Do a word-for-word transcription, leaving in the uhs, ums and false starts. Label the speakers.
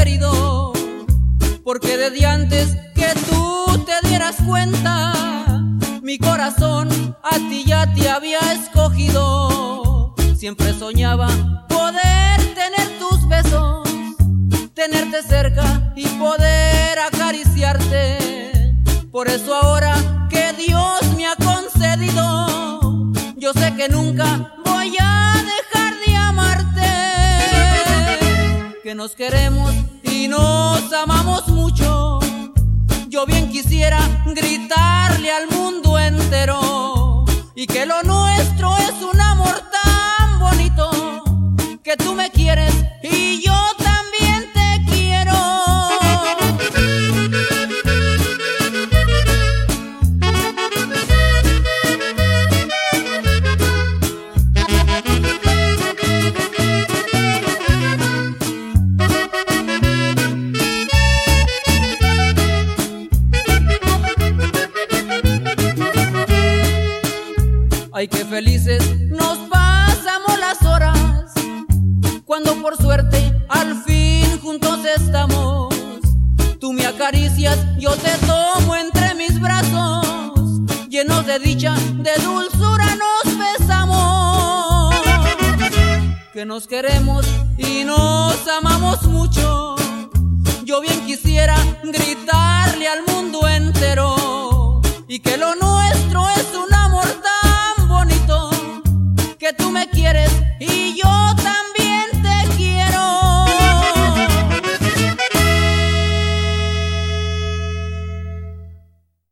Speaker 1: querido, porque desde antes que tú te dieras cuenta, mi corazón a ti ya te había escogido. Siempre soñaba poder tener tus besos, tenerte cerca y poder acariciarte. Por eso ahora que Dios me ha concedido, yo sé que nunca voy a dejar de amarte. Que nos queremos y nos amamos mucho. Yo bien quisiera gritarle al mundo entero, y que lo nuestro es un amor tan bonito, que tú me quieres y yo también te quiero. Ay, qué felices nos pasamos las horas, cuando por suerte al fin juntos estamos. Tú me acaricias, yo te tomo entre mis brazos, llenos de dicha, de dulzura nos besamos. Que nos queremos y nos amamos mucho. Yo bien quisiera gritarle al mundo entero, y que lo nuestro es un amor tan bonito, que tú me quieres y yo también.